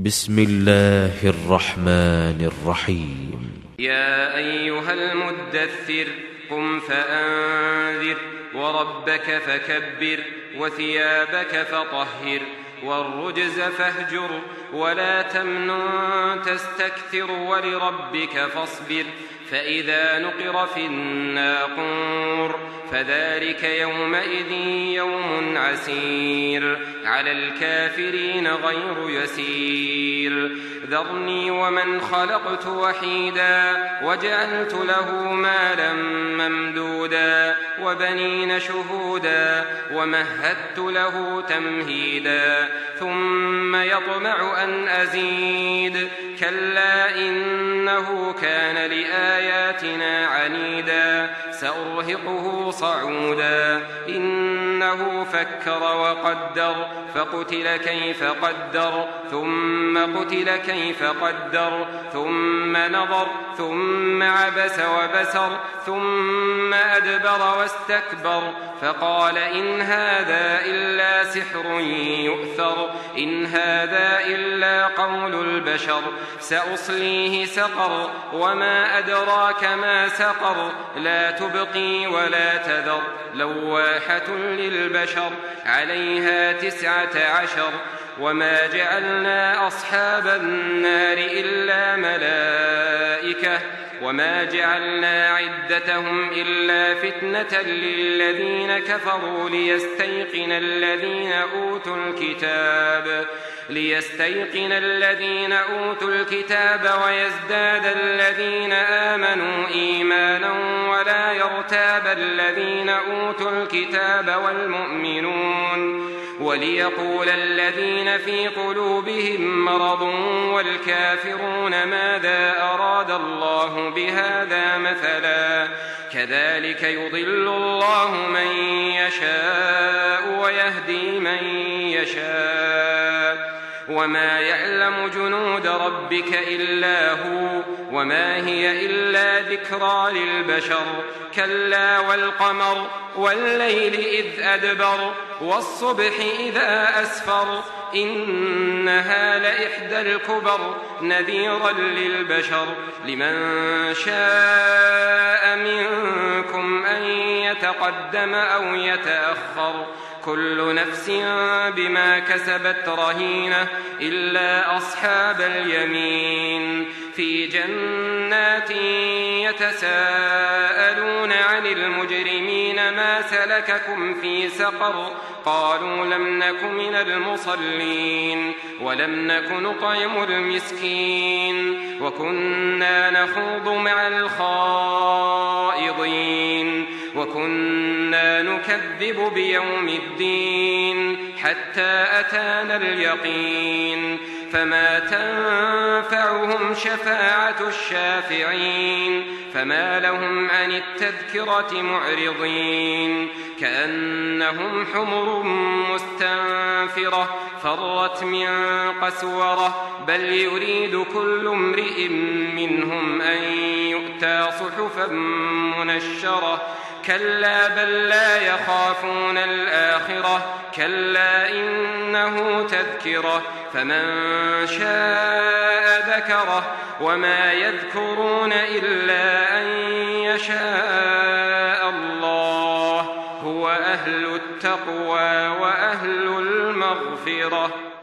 بسم الله الرحمن الرحيم. يا أيها المدثر قم فأنذر وربك فكبر وثيابك فطهر والرجز فاهجر ولا تمنن تستكثر ولربك فاصبر فإذا نقر في الناقور فذلك يومئذ يوم عسير على الكافرين غير يسير. ذرني ومن خلقت وحيدا وجعلت له مالا ممدودا وبنين شهودا ومهدت له تمهيدا ثم يطمع أن أزيد كلا إنه كان لآياتنا عنيدا سأرهقه صعودا إنه فكر وقدر فقتل كيف قدر ثم قتل كيف قدر ثم نظر ثم عبس وبسر ثم أدبر واستكبر فقال إن هذا إلا سحر يؤثر إن هذا إلا قول البشر سأصليه سقر وما أدراك ما سقر لا تبقي ولا تذر لواحة للبشر عليها 19 وما جعلنا أصحاب النار إلا ملائكة وما جعلنا عدتهم إلا فتنة للذين كفروا ليستيقن الذين أوتوا الكتاب ويزداد الذين آمنوا إيمانا ولا يرتاب الذين أوتوا الكتاب والمؤمنون وليقول الذين في قلوبهم مرض والكافرون ماذا أراد الله بهذا مثلا كذلك يضل الله من يشاء ويهدي من يشاء وما يعلم جنود ربك إلا هو وما هي إلا ذكرى للبشر كلا والقمر والليل إذ أدبر والصبح إذا أسفر إنها لإحدى الكبر نذيرا للبشر لمن شاء منكم أن يتقدم أو يتأخر كل نفس بما كسبت رهينة إلا أصحاب اليمين في جنات يتساءلون عن المجرمين ما سلككم في سقر قالوا لم نك من المصلين ولم نك نطعم المسكين وكنا نخوض مع الخائضين وكنا نكذب بيوم الدين حتى أتانا اليقين فما تنفعهم شفاعة الشافعين فما لهم عن التذكرة معرضين كأنهم حمر مستنفرة فرت من قسورة بل يريد كل امرئ منهم أن يؤتى صحفا منشرة كلا بل لا يخافون الآخرة كلا إنه تذكرة فمن شاء ذكره وما يذكرون إلا أن يشاء الله هو أهل التقوى وأهل المغفرة.